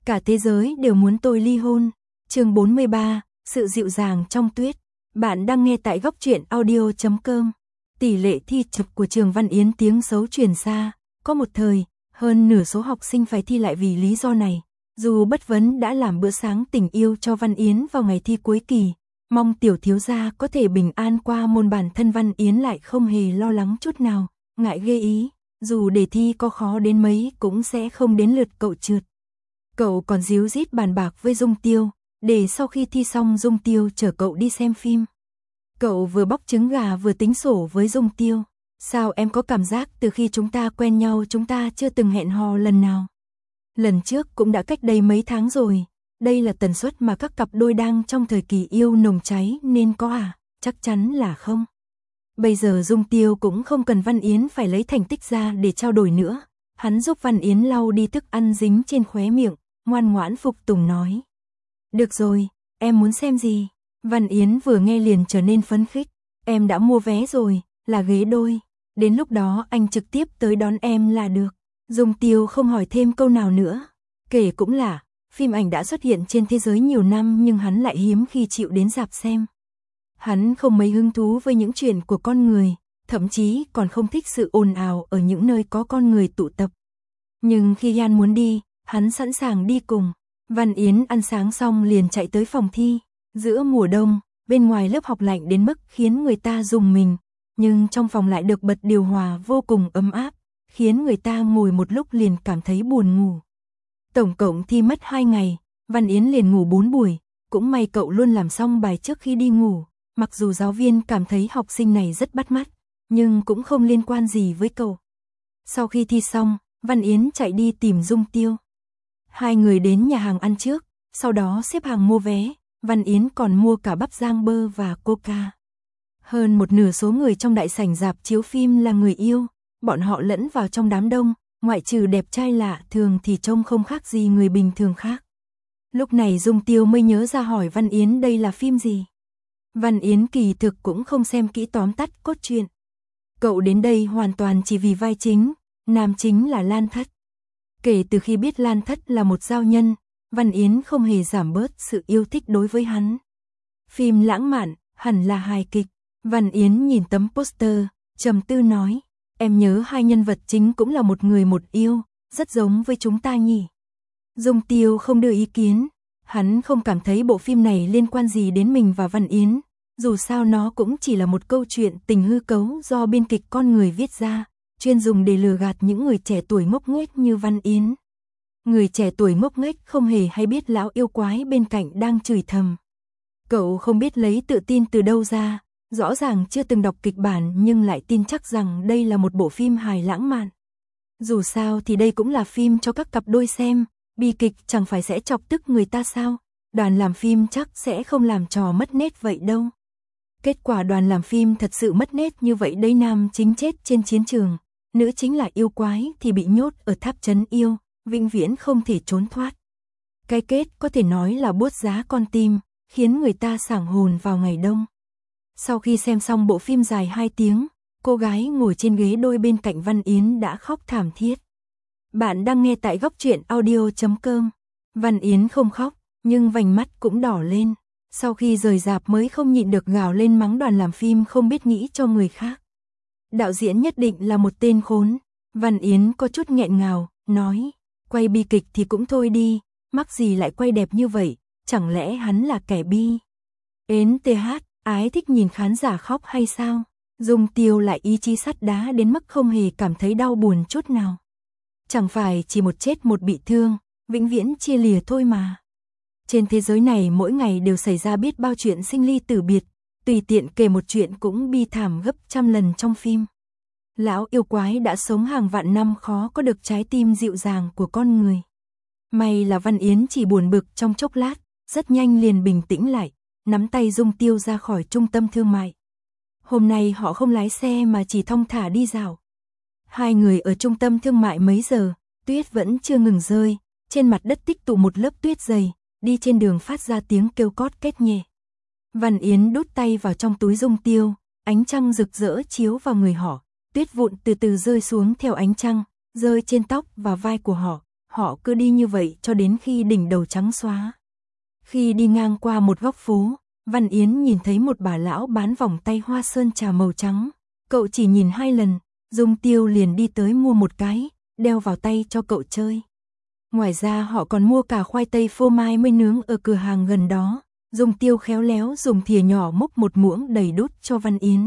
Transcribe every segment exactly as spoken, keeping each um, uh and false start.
Cả thế giới đều muốn tôi ly hôn. Chương bốn mươi ba, sự dịu dàng trong tuyết. Bạn đang nghe tại góc truyện audio chấm com. Tỷ lệ thi chập của trường Văn Yến tiếng xấu truyền xa. Có một thời, hơn nửa số học sinh phải thi lại vì lý do này. Dù bất vấn đã làm bữa sáng tình yêu cho Văn Yến vào ngày thi cuối kỳ, mong tiểu thiếu gia có thể bình an qua môn, bản thân Văn Yến lại không hề lo lắng chút nào, ngại ghê ý, dù đề thi có khó đến mấy cũng sẽ không đến lượt cậu trượt. Cậu còn díu dít bàn bạc với Dung Tiêu, để sau khi thi xong Dung Tiêu chở cậu đi xem phim. Cậu vừa bóc trứng gà vừa tính sổ với Dung Tiêu. Sao em có cảm giác từ khi chúng ta quen nhau chúng ta chưa từng hẹn hò lần nào? Lần trước cũng đã cách đây mấy tháng rồi. Đây là tần suất mà các cặp đôi đang trong thời kỳ yêu nồng cháy nên có à? Chắc chắn là không. Bây giờ Dung Tiêu cũng không cần Văn Yến phải lấy thành tích ra để trao đổi nữa. Hắn giúp Văn Yến lau đi thức ăn dính trên khóe miệng, ngoan ngoãn phục tùng nói. Được rồi, em muốn xem gì? Văn Yến vừa nghe liền trở nên phấn khích. Em đã mua vé rồi, là ghế đôi. Đến lúc đó anh trực tiếp tới đón em là được. Dung Tiêu không hỏi thêm câu nào nữa. Kể cũng là, phim ảnh đã xuất hiện trên thế giới nhiều năm nhưng hắn lại hiếm khi chịu đến rạp xem. Hắn không mấy hứng thú với những chuyện của con người, thậm chí còn không thích sự ồn ào ở những nơi có con người tụ tập. Nhưng khi Yan muốn đi, hắn sẵn sàng đi cùng. Văn Yến ăn sáng xong liền chạy tới phòng thi. Giữa mùa đông, bên ngoài lớp học lạnh đến mức khiến người ta rùng mình, nhưng trong phòng lại được bật điều hòa vô cùng ấm áp, khiến người ta ngồi một lúc liền cảm thấy buồn ngủ. Tổng cộng thi mất hai ngày, Văn Yến liền ngủ bốn buổi, cũng may cậu luôn làm xong bài trước khi đi ngủ, mặc dù giáo viên cảm thấy học sinh này rất bắt mắt, nhưng cũng không liên quan gì với cậu. Sau khi thi xong, Văn Yến chạy đi tìm Dung Tiêu. Hai người đến nhà hàng ăn trước, sau đó xếp hàng mua vé, Văn Yến còn mua cả bắp rang bơ và coca. Hơn một nửa số người trong đại sảnh rạp chiếu phim là người yêu, bọn họ lẫn vào trong đám đông, ngoại trừ đẹp trai lạ thường thì trông không khác gì người bình thường khác. Lúc này Dung Tiêu mới nhớ ra hỏi Văn Yến đây là phim gì. Văn Yến kỳ thực cũng không xem kỹ tóm tắt cốt truyện. Cậu đến đây hoàn toàn chỉ vì vai chính, nam chính là Lan Thất. Kể từ khi biết Lan Thất là một giao nhân, Văn Yến không hề giảm bớt sự yêu thích đối với hắn. Phim lãng mạn, hẳn là hài kịch. Văn Yến nhìn tấm poster, trầm tư nói, em nhớ hai nhân vật chính cũng là một người một yêu, rất giống với chúng ta nhỉ. Dung Tiêu không đưa ý kiến, hắn không cảm thấy bộ phim này liên quan gì đến mình và Văn Yến, dù sao nó cũng chỉ là một câu chuyện tình hư cấu do biên kịch con người viết ra, chuyên dùng để lừa gạt những người trẻ tuổi ngốc nghếch như Văn Yến. Người trẻ tuổi ngốc nghếch không hề hay biết lão yêu quái bên cạnh đang chửi thầm. Cậu không biết lấy tự tin từ đâu ra, rõ ràng chưa từng đọc kịch bản nhưng lại tin chắc rằng đây là một bộ phim hài lãng mạn. Dù sao thì đây cũng là phim cho các cặp đôi xem, bi kịch chẳng phải sẽ chọc tức người ta sao, đoàn làm phim chắc sẽ không làm trò mất nết vậy đâu. Kết quả đoàn làm phim thật sự mất nết như vậy đấy, nam chính chết trên chiến trường, nữ chính là yêu quái thì bị nhốt ở tháp trấn yêu, vĩnh viễn không thể trốn thoát. Cái kết có thể nói là buốt giá con tim, khiến người ta sảng hồn vào ngày đông. Sau khi xem xong bộ phim dài hai tiếng, cô gái ngồi trên ghế đôi bên cạnh Văn Yến đã khóc thảm thiết. Bạn đang nghe tại góc truyện audio chấm com. Văn Yến không khóc, nhưng vành mắt cũng đỏ lên. Sau khi rời rạp mới không nhịn được gào lên mắng đoàn làm phim không biết nghĩ cho người khác. Đạo diễn nhất định là một tên khốn. Văn Yến có chút nghẹn ngào, nói, quay bi kịch thì cũng thôi đi, mắc gì lại quay đẹp như vậy, chẳng lẽ hắn là kẻ bi. Ến tê hát, ái thích nhìn khán giả khóc hay sao? Dung Tiêu lại ý chí sắt đá đến mức không hề cảm thấy đau buồn chút nào. Chẳng phải chỉ một chết một bị thương, vĩnh viễn chia lìa thôi mà. Trên thế giới này mỗi ngày đều xảy ra biết bao chuyện sinh ly tử biệt, tùy tiện kể một chuyện cũng bi thảm gấp trăm lần trong phim. Lão yêu quái đã sống hàng vạn năm khó có được trái tim dịu dàng của con người. May là Văn Yến chỉ buồn bực trong chốc lát, rất nhanh liền bình tĩnh lại, nắm tay Dung Tiêu ra khỏi trung tâm thương mại. Hôm nay họ không lái xe mà chỉ thong thả đi dạo. Hai người ở trung tâm thương mại mấy giờ, tuyết vẫn chưa ngừng rơi, trên mặt đất tích tụ một lớp tuyết dày, đi trên đường phát ra tiếng kêu cót két nhẹ. Văn Yến đút tay vào trong túi Dung Tiêu, ánh trăng rực rỡ chiếu vào người họ, tuyết vụn từ từ rơi xuống theo ánh trăng, rơi trên tóc và vai của họ, họ cứ đi như vậy cho đến khi đỉnh đầu trắng xóa. Khi đi ngang qua một góc phố, Văn Yến nhìn thấy một bà lão bán vòng tay hoa sơn trà màu trắng. Cậu chỉ nhìn hai lần, Dung Tiêu liền đi tới mua một cái, đeo vào tay cho cậu chơi. Ngoài ra họ còn mua cả khoai tây phô mai mới nướng ở cửa hàng gần đó. Dung Tiêu khéo léo dùng thìa nhỏ múc một muỗng đầy đút cho Văn Yến.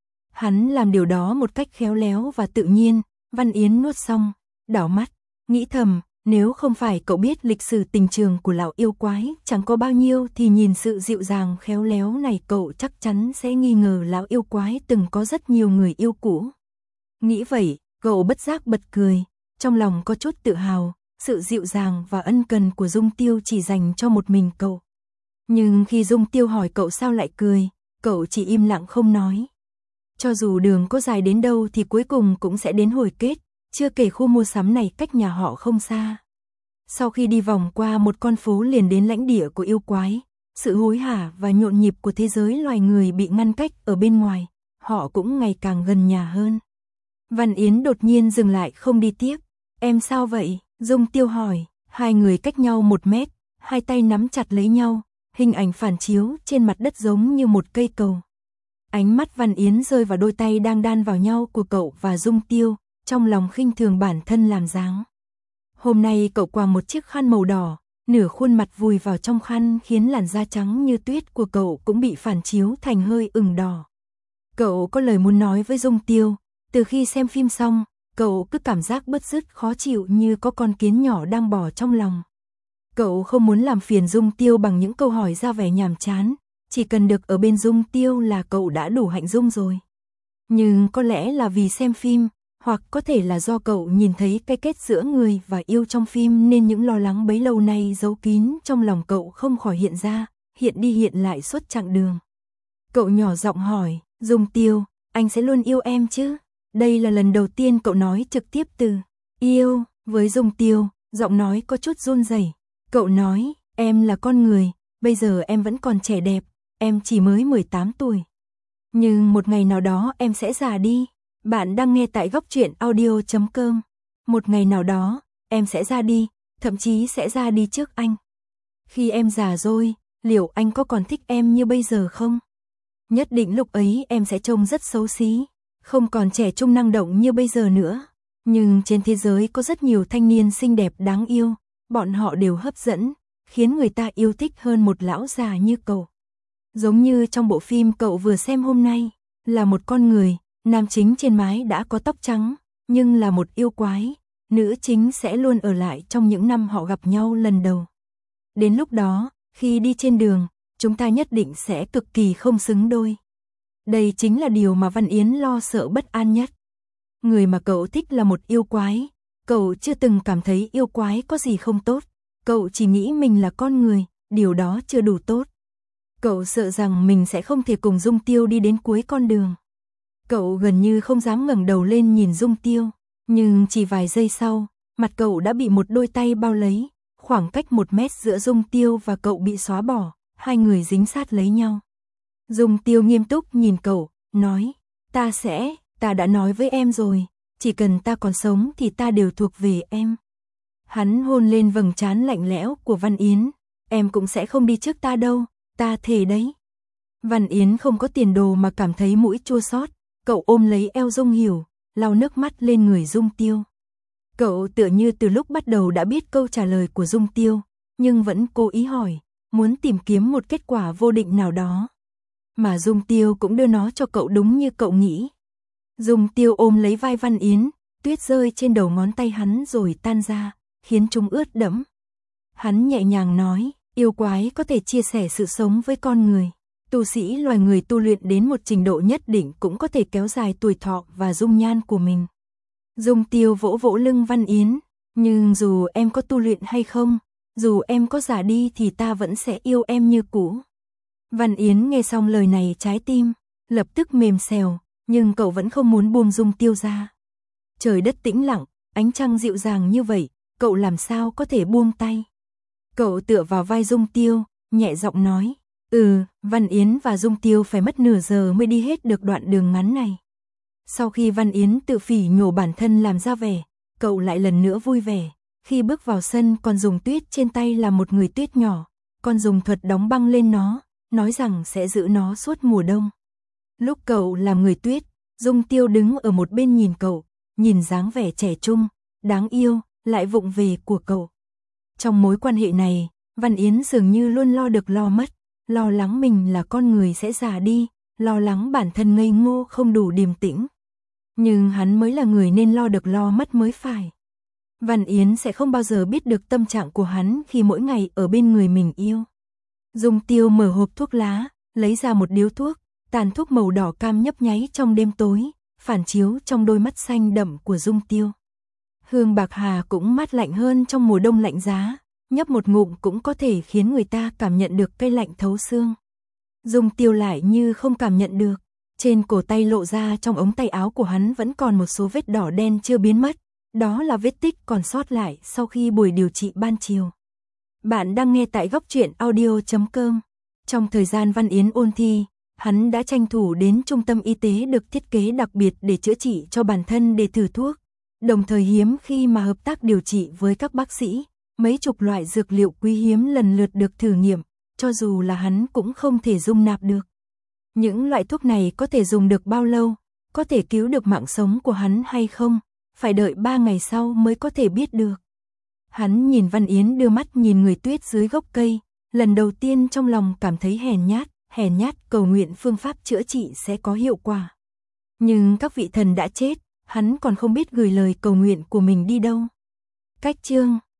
Hắn làm điều đó một cách khéo léo và tự nhiên. Văn Yến nuốt xong, đảo mắt, nghĩ thầm, nếu không phải cậu biết lịch sử tình trường của lão yêu quái chẳng có bao nhiêu thì nhìn sự dịu dàng khéo léo này cậu chắc chắn sẽ nghi ngờ lão yêu quái từng có rất nhiều người yêu cũ. Nghĩ vậy, cậu bất giác bật cười, trong lòng có chút tự hào, sự dịu dàng và ân cần của Dung Tiêu chỉ dành cho một mình cậu. Nhưng khi Dung Tiêu hỏi cậu sao lại cười, cậu chỉ im lặng không nói. Cho dù đường có dài đến đâu thì cuối cùng cũng sẽ đến hồi kết, chưa kể khu mua sắm này cách nhà họ không xa. Sau khi đi vòng qua một con phố liền đến lãnh địa của yêu quái, sự hối hả và nhộn nhịp của thế giới loài người bị ngăn cách ở bên ngoài, họ cũng ngày càng gần nhà hơn. Văn Yến đột nhiên dừng lại không đi tiếp. Em sao vậy? Dung Tiêu hỏi. Hai người cách nhau một mét, hai tay nắm chặt lấy nhau, hình ảnh phản chiếu trên mặt đất giống như một cây cầu. Ánh mắt Văn Yến rơi vào đôi tay đang đan vào nhau của cậu và Dung Tiêu, trong lòng khinh thường bản thân làm dáng. Hôm nay cậu quàng một chiếc khăn màu đỏ, nửa khuôn mặt vùi vào trong khăn khiến làn da trắng như tuyết của cậu cũng bị phản chiếu thành hơi ửng đỏ. Cậu có lời muốn nói với Dung Tiêu, từ khi xem phim xong, cậu cứ cảm giác bứt rứt khó chịu như có con kiến nhỏ đang bò trong lòng. Cậu không muốn làm phiền Dung Tiêu bằng những câu hỏi ra vẻ nhàm chán, chỉ cần được ở bên Dung Tiêu là cậu đã đủ hạnh dung rồi. Nhưng có lẽ là vì xem phim, hoặc có thể là do cậu nhìn thấy cái kết giữa người và yêu trong phim nên những lo lắng bấy lâu nay giấu kín trong lòng cậu không khỏi hiện ra, hiện đi hiện lại suốt chặng đường. Cậu nhỏ giọng hỏi, Dung Tiêu, anh sẽ luôn yêu em chứ? Đây là lần đầu tiên cậu nói trực tiếp từ yêu với Dung Tiêu, giọng nói có chút run rẩy. Cậu nói, em là con người, bây giờ em vẫn còn trẻ đẹp, em chỉ mới mười tám tuổi. Nhưng một ngày nào đó em sẽ già đi. Bạn đang nghe tại góc truyện audio chấm com. Một ngày nào đó, em sẽ ra đi, thậm chí sẽ ra đi trước anh. Khi em già rồi, liệu anh có còn thích em như bây giờ không? Nhất định lúc ấy em sẽ trông rất xấu xí, không còn trẻ trung năng động như bây giờ nữa. Nhưng trên thế giới có rất nhiều thanh niên xinh đẹp đáng yêu, bọn họ đều hấp dẫn, khiến người ta yêu thích hơn một lão già như cậu. Giống như trong bộ phim cậu vừa xem hôm nay, là một con người, nam chính trên mái đã có tóc trắng, nhưng là một yêu quái, nữ chính sẽ luôn ở lại trong những năm họ gặp nhau lần đầu. Đến lúc đó, khi đi trên đường, chúng ta nhất định sẽ cực kỳ không xứng đôi. Đây chính là điều mà Văn Yến lo sợ bất an nhất. Người mà cậu thích là một yêu quái, cậu chưa từng cảm thấy yêu quái có gì không tốt, cậu chỉ nghĩ mình là con người, điều đó chưa đủ tốt. Cậu sợ rằng mình sẽ không thể cùng Dung Tiêu đi đến cuối con đường. Cậu gần như không dám ngẩng đầu lên nhìn Dung Tiêu, nhưng chỉ vài giây sau, mặt cậu đã bị một đôi tay bao lấy, khoảng cách một mét giữa Dung Tiêu và cậu bị xóa bỏ, hai người dính sát lấy nhau. Dung Tiêu nghiêm túc nhìn cậu, nói, ta sẽ, ta đã nói với em rồi, chỉ cần ta còn sống thì ta đều thuộc về em. Hắn hôn lên vầng trán lạnh lẽo của Văn Yến, em cũng sẽ không đi trước ta đâu, ta thề đấy. Văn Yến không có tiền đồ mà cảm thấy mũi chua xót, cậu ôm lấy eo Dung Hiểu, lau nước mắt lên người Dung Tiêu. Cậu tựa như từ lúc bắt đầu đã biết câu trả lời của Dung Tiêu, nhưng vẫn cố ý hỏi, muốn tìm kiếm một kết quả vô định nào đó. Mà Dung Tiêu cũng đưa nó cho cậu đúng như cậu nghĩ. Dung Tiêu ôm lấy vai Văn Yến, tuyết rơi trên đầu ngón tay hắn rồi tan ra, khiến chúng ướt đẫm. Hắn nhẹ nhàng nói, yêu quái có thể chia sẻ sự sống với con người. Tu sĩ loài người tu luyện đến một trình độ nhất định cũng có thể kéo dài tuổi thọ và dung nhan của mình. Dung Tiêu vỗ vỗ lưng Văn Yến, nhưng dù em có tu luyện hay không, dù em có già đi thì ta vẫn sẽ yêu em như cũ. Văn Yến nghe xong lời này trái tim lập tức mềm xèo, nhưng cậu vẫn không muốn buông Dung Tiêu ra. Trời đất tĩnh lặng, ánh trăng dịu dàng như vậy, cậu làm sao có thể buông tay. Cậu tựa vào vai Dung Tiêu, nhẹ giọng nói, ừ, Văn Yến và Dung Tiêu phải mất nửa giờ mới đi hết được đoạn đường ngắn này. Sau khi Văn Yến tự phỉ nhổ bản thân làm ra vẻ, cậu lại lần nữa vui vẻ, Khi bước vào sân còn dùng tuyết trên tay là một người tuyết nhỏ, còn dùng thuật đóng băng lên nó, nói rằng sẽ giữ nó suốt mùa đông. Lúc cậu làm người tuyết, Dung Tiêu đứng ở một bên nhìn cậu, nhìn dáng vẻ trẻ trung, đáng yêu, lại vụng về của cậu. Trong mối quan hệ này, Văn Yến dường như luôn lo được lo mất, lo lắng mình là con người sẽ già đi, lo lắng bản thân ngây ngô không đủ điềm tĩnh. Nhưng hắn mới là người nên lo được lo mất mới phải. Văn Yến sẽ không bao giờ biết được tâm trạng của hắn khi mỗi ngày ở bên người mình yêu. Dung Tiêu mở hộp thuốc lá, lấy ra một điếu thuốc, tàn thuốc màu đỏ cam nhấp nháy trong đêm tối, phản chiếu trong đôi mắt xanh đậm của Dung Tiêu. Hương bạc hà cũng mát lạnh hơn trong mùa đông lạnh giá, nhấp một ngụm cũng có thể khiến người ta cảm nhận được cay lạnh thấu xương. Dung Tiêu lại như không cảm nhận được, trên cổ tay lộ ra trong ống tay áo của hắn vẫn còn một số vết đỏ đen chưa biến mất, đó là vết tích còn sót lại sau khi buổi điều trị ban chiều. Bạn đang nghe tại góc truyện audio chấm com. Trong thời gian Văn Yến ôn thi, hắn đã tranh thủ đến trung tâm y tế được thiết kế đặc biệt để chữa trị cho bản thân để thử thuốc, đồng thời hiếm khi mà hợp tác điều trị với các bác sĩ, mấy chục loại dược liệu quý hiếm lần lượt được thử nghiệm, cho dù là hắn cũng không thể dung nạp được. Những loại thuốc này có thể dùng được bao lâu, có thể cứu được mạng sống của hắn hay không, phải đợi ba ngày sau mới có thể biết được. Hắn nhìn Văn Yến đưa mắt nhìn người tuyết dưới gốc cây, lần đầu tiên trong lòng cảm thấy hèn nhát, hèn nhát cầu nguyện phương pháp chữa trị sẽ có hiệu quả. Nhưng các vị thần đã chết, hắn còn không biết gửi lời cầu nguyện của mình đi đâu. Cách chương